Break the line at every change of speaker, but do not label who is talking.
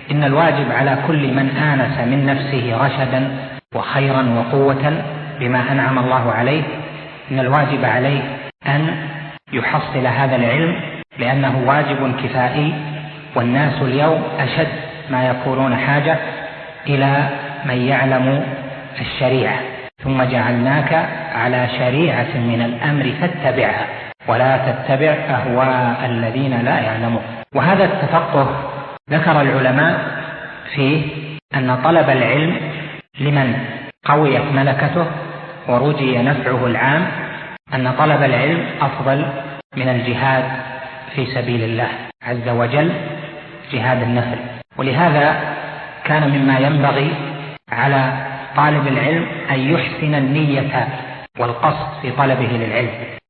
إن الواجب على كل من آنس من نفسه رشدا وخيرا وقوة بما أنعم الله عليه، إن الواجب عليه أن يحصل هذا العلم، لأنه واجب كفائي، والناس اليوم أشد ما يكونون حاجة إلى من يعلم الشريعة. ثم جعلناك على شريعة من الأمر فاتبعها ولا تتبع أهواء الذين لا يعلمون. وهذا التفقه ذكر العلماء فيه أن طلب العلم لمن قويت ملكته ورجي نفعه العام، أن طلب العلم أفضل من الجهاد في سبيل الله عز وجل، جهاد النفل. ولهذا كان مما ينبغي على طالب العلم أن يحسن النية والقصد في طلبه للعلم،